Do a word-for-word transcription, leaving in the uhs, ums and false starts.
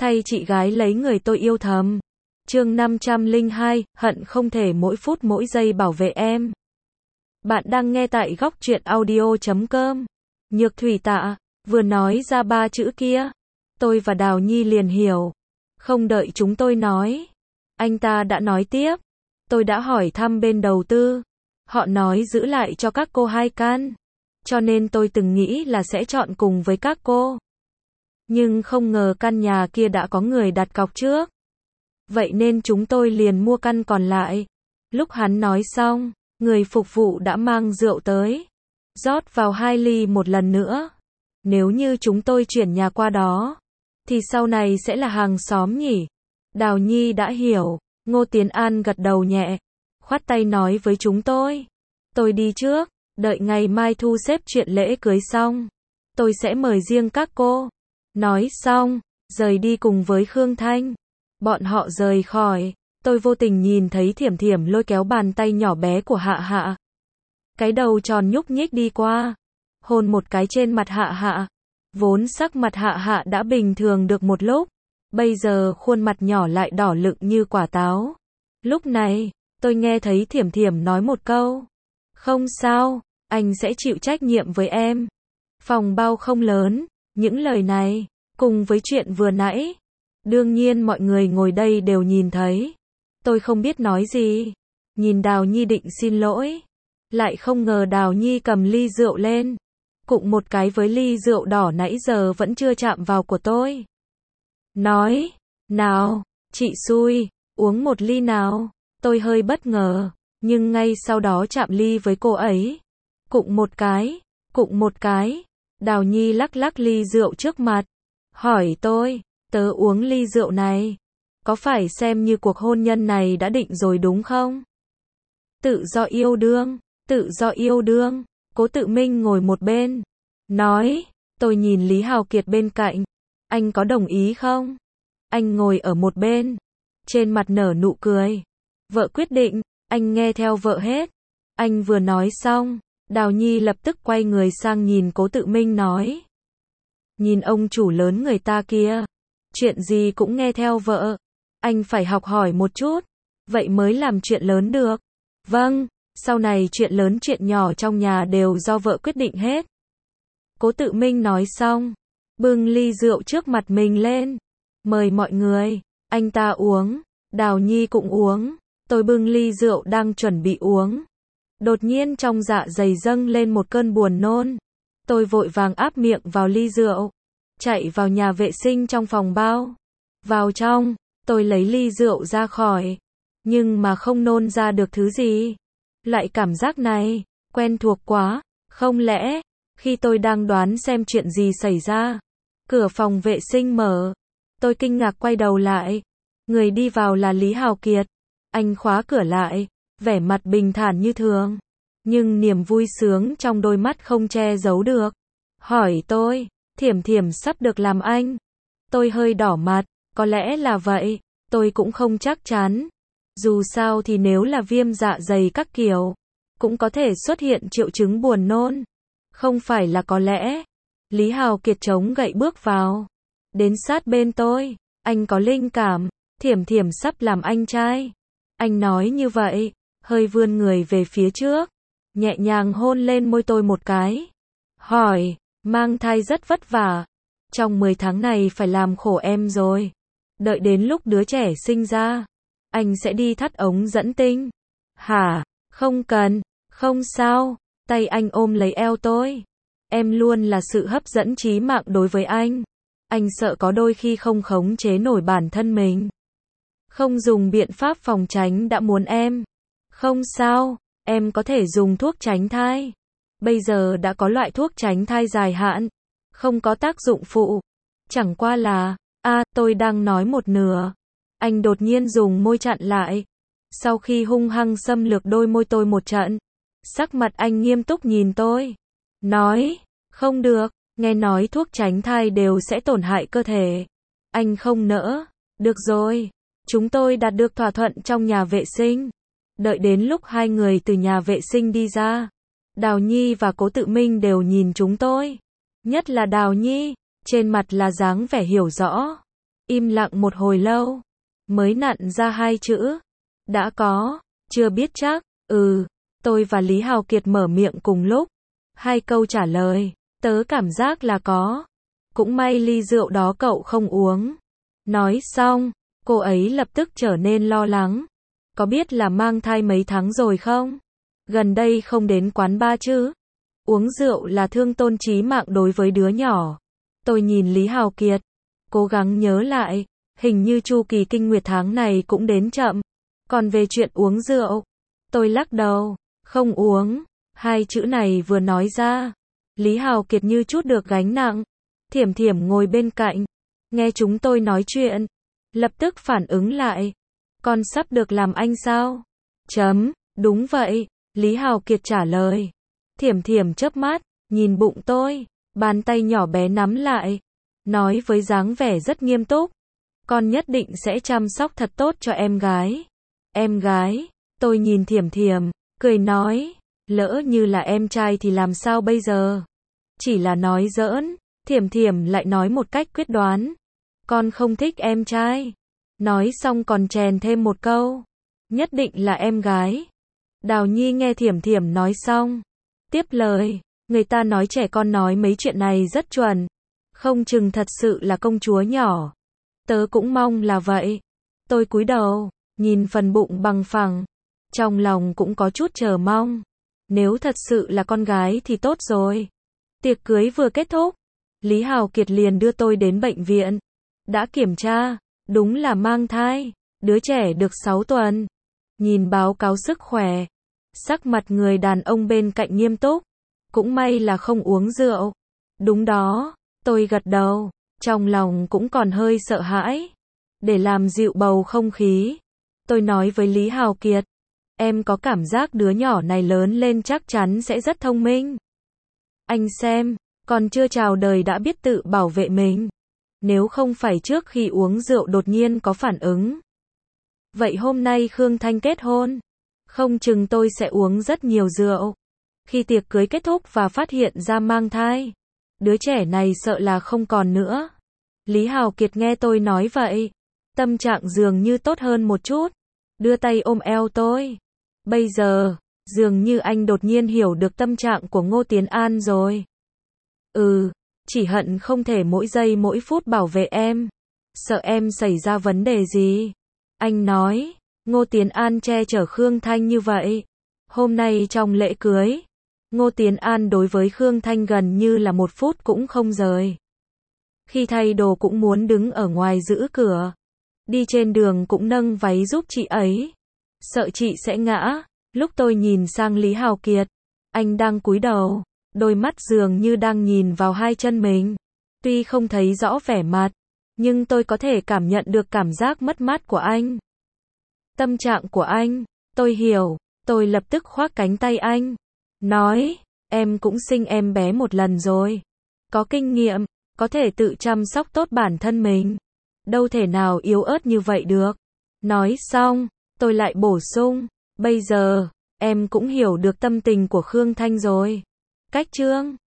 thay chị gái lấy người tôi yêu thầm. Chương năm trăm lẻ hai, hận không thể mỗi phút mỗi giây bảo vệ em. Bạn đang nghe tại góc truyện audio chấm com. Nhược Thủy Tạ, vừa nói ra ba chữ kia, tôi và Đào Nhi liền hiểu. Không đợi chúng tôi nói, anh ta đã nói tiếp. Tôi đã hỏi thăm bên đầu tư, họ nói giữ lại cho các cô hai căn, cho nên tôi từng nghĩ là sẽ chọn cùng với các cô. Nhưng không ngờ căn nhà kia đã có người đặt cọc trước. Vậy nên chúng tôi liền mua căn còn lại. Lúc hắn nói xong, người phục vụ đã mang rượu tới, rót vào hai ly một lần nữa. Nếu như chúng tôi chuyển nhà qua đó, thì sau này sẽ là hàng xóm nhỉ? Đào Nhi đã hiểu. Ngô Tiến An gật đầu nhẹ, khoát tay nói với chúng tôi. Tôi đi trước, đợi ngày mai thu xếp chuyện lễ cưới xong, tôi sẽ mời riêng các cô. Nói xong, rời đi cùng với Khương Thanh. Bọn họ rời khỏi, tôi vô tình nhìn thấy Thiểm Thiểm lôi kéo bàn tay nhỏ bé của Hạ Hạ. Cái đầu tròn nhúc nhích đi qua, hôn một cái trên mặt Hạ Hạ. Vốn sắc mặt Hạ Hạ đã bình thường được một lúc, bây giờ khuôn mặt nhỏ lại đỏ lựng như quả táo. Lúc này, tôi nghe thấy Thiểm Thiểm nói một câu. Không sao, anh sẽ chịu trách nhiệm với em. Phòng bao không lớn, những lời này, cùng với chuyện vừa nãy, đương nhiên mọi người ngồi đây đều nhìn thấy. Tôi không biết nói gì, nhìn Đào Nhi định xin lỗi, lại không ngờ Đào Nhi cầm ly rượu lên, cụng một cái với ly rượu đỏ nãy giờ vẫn chưa chạm vào của tôi. Nói, nào, chị xui, uống một ly nào. Tôi hơi bất ngờ, nhưng ngay sau đó chạm ly với cô ấy. Cụng một cái, cụng một cái. Đào Nhi lắc lắc ly rượu trước mặt, hỏi tôi, tớ uống ly rượu này, có phải xem như cuộc hôn nhân này đã định rồi đúng không? Tự do yêu đương, tự do yêu đương. Cố Tự Minh ngồi một bên, nói. Tôi nhìn Lý Hào Kiệt bên cạnh, anh có đồng ý không? Anh ngồi ở một bên, trên mặt nở nụ cười. Vợ quyết định, anh nghe theo vợ hết. Anh vừa nói xong, Đào Nhi lập tức quay người sang nhìn Cố Tự Minh nói. Nhìn ông chủ lớn người ta kia, chuyện gì cũng nghe theo vợ. Anh phải học hỏi một chút, vậy mới làm chuyện lớn được. Vâng, sau này chuyện lớn chuyện nhỏ trong nhà đều do vợ quyết định hết. Cố Tự Minh nói xong, bưng ly rượu trước mặt mình lên, mời mọi người. Anh ta uống, Đào Nhi cũng uống. Tôi bưng ly rượu đang chuẩn bị uống. Đột nhiên trong dạ dày dâng lên một cơn buồn nôn. Tôi vội vàng áp miệng vào ly rượu, chạy vào nhà vệ sinh trong phòng bao. Vào trong, tôi lấy ly rượu ra khỏi, nhưng mà không nôn ra được thứ gì. Loại cảm giác này, quen thuộc quá. Không lẽ, khi tôi đang đoán xem chuyện gì xảy ra, cửa phòng vệ sinh mở. Tôi kinh ngạc quay đầu lại. Người đi vào là Lý Hào Kiệt. Anh khóa cửa lại, vẻ mặt bình thản như thường, nhưng niềm vui sướng trong đôi mắt không che giấu được. Hỏi tôi, Thiểm Thiểm sắp được làm anh? Tôi hơi đỏ mặt, có lẽ là vậy, tôi cũng không chắc chắn. Dù sao thì nếu là viêm dạ dày các kiểu, cũng có thể xuất hiện triệu chứng buồn nôn. Không phải là có lẽ. Lý Hào Kiệt chống gậy bước vào, đến sát bên tôi. Anh có linh cảm, Thiểm Thiểm sắp làm anh trai. Anh nói như vậy, hơi vươn người về phía trước, nhẹ nhàng hôn lên môi tôi một cái. Hỏi, mang thai rất vất vả. Trong mười tháng này phải làm khổ em rồi. Đợi đến lúc đứa trẻ sinh ra, anh sẽ đi thắt ống dẫn tinh. Hả? Không cần, không sao. Tay anh ôm lấy eo tôi. Em luôn là sự hấp dẫn chí mạng đối với anh. Anh sợ có đôi khi không khống chế nổi bản thân mình, không dùng biện pháp phòng tránh đã muốn em. Không sao, em có thể dùng thuốc tránh thai. Bây giờ đã có loại thuốc tránh thai dài hạn, không có tác dụng phụ. Chẳng qua là, a à, tôi đang nói một nửa. Anh đột nhiên dùng môi chặn lại. Sau khi hung hăng xâm lược đôi môi tôi một trận, sắc mặt anh nghiêm túc nhìn tôi. Nói, không được, nghe nói thuốc tránh thai đều sẽ tổn hại cơ thể. Anh không nỡ. Được rồi. Chúng tôi đạt được thỏa thuận trong nhà vệ sinh. Đợi đến lúc hai người từ nhà vệ sinh đi ra, Đào Nhi và Cố Tự Minh đều nhìn chúng tôi. Nhất là Đào Nhi, trên mặt là dáng vẻ hiểu rõ. Im lặng một hồi lâu, mới nặn ra hai chữ. Đã có, chưa biết chắc, ừ. Tôi và Lý Hào Kiệt mở miệng cùng lúc. Hai câu trả lời, tớ cảm giác là có. Cũng may ly rượu đó cậu không uống. Nói xong, cô ấy lập tức trở nên lo lắng. Có biết là mang thai mấy tháng rồi không? Gần đây không đến quán bar chứ? Uống rượu là thương tổn chí mạng đối với đứa nhỏ. Tôi nhìn Lý Hào Kiệt, cố gắng nhớ lại, hình như chu kỳ kinh nguyệt tháng này cũng đến chậm. Còn về chuyện uống rượu, tôi lắc đầu, không uống. Hai chữ này vừa nói ra, Lý Hào Kiệt như chút được gánh nặng. Thiểm Thiểm ngồi bên cạnh, nghe chúng tôi nói chuyện, lập tức phản ứng lại. Con sắp được làm anh sao? Chấm, đúng vậy, Lý Hào Kiệt trả lời. Thiểm Thiểm chớp mắt, nhìn bụng tôi, bàn tay nhỏ bé nắm lại, nói với dáng vẻ rất nghiêm túc. Con nhất định sẽ chăm sóc thật tốt cho em gái. Em gái, tôi nhìn Thiểm Thiểm, cười nói, lỡ như là em trai thì làm sao bây giờ? Chỉ là nói giỡn, Thiểm Thiểm lại nói một cách quyết đoán. Con không thích em trai. Nói xong còn chèn thêm một câu, nhất định là em gái. Đào Nhi nghe Thiểm Thiểm nói xong, tiếp lời, người ta nói trẻ con nói mấy chuyện này rất chuẩn. Không chừng thật sự là công chúa nhỏ. Tớ cũng mong là vậy. Tôi cúi đầu, nhìn phần bụng bằng phẳng, trong lòng cũng có chút chờ mong. Nếu thật sự là con gái thì tốt rồi. Tiệc cưới vừa kết thúc, Lý Hào Kiệt liền đưa tôi đến bệnh viện. Đã kiểm tra, đúng là mang thai, đứa trẻ được sáu tuần. Nhìn báo cáo sức khỏe, sắc mặt người đàn ông bên cạnh nghiêm túc. Cũng may là không uống rượu. Đúng đó, tôi gật đầu, trong lòng cũng còn hơi sợ hãi. Để làm dịu bầu không khí, tôi nói với Lý Hào Kiệt, em có cảm giác đứa nhỏ này lớn lên chắc chắn sẽ rất thông minh. Anh xem, còn chưa chào đời đã biết tự bảo vệ mình. Nếu không phải trước khi uống rượu đột nhiên có phản ứng. Vậy hôm nay Khương Thanh kết hôn, không chừng tôi sẽ uống rất nhiều rượu. Khi tiệc cưới kết thúc và phát hiện ra mang thai, đứa trẻ này sợ là không còn nữa. Lý Hào Kiệt nghe tôi nói vậy, tâm trạng dường như tốt hơn một chút, đưa tay ôm eo tôi. Bây giờ, dường như anh đột nhiên hiểu được tâm trạng của Ngô Tiến An rồi. Ừ, chỉ hận không thể mỗi giây mỗi phút bảo vệ em, sợ em xảy ra vấn đề gì. Anh nói, Ngô Tiến An che chở Khương Thanh như vậy. Hôm nay trong lễ cưới, Ngô Tiến An đối với Khương Thanh gần như là một phút cũng không rời. Khi thay đồ cũng muốn đứng ở ngoài giữ cửa. Đi trên đường cũng nâng váy giúp chị ấy. Sợ chị sẽ ngã. Lúc tôi nhìn sang Lý Hào Kiệt, anh đang cúi đầu, đôi mắt dường như đang nhìn vào hai chân mình. Tuy không thấy rõ vẻ mặt, nhưng tôi có thể cảm nhận được cảm giác mất mát của anh. Tâm trạng của anh, tôi hiểu, tôi lập tức khoác cánh tay anh. Nói, em cũng sinh em bé một lần rồi. Có kinh nghiệm, có thể tự chăm sóc tốt bản thân mình. Đâu thể nào yếu ớt như vậy được. Nói xong, tôi lại bổ sung, bây giờ, em cũng hiểu được tâm tình của Khương Thanh rồi. Cách chương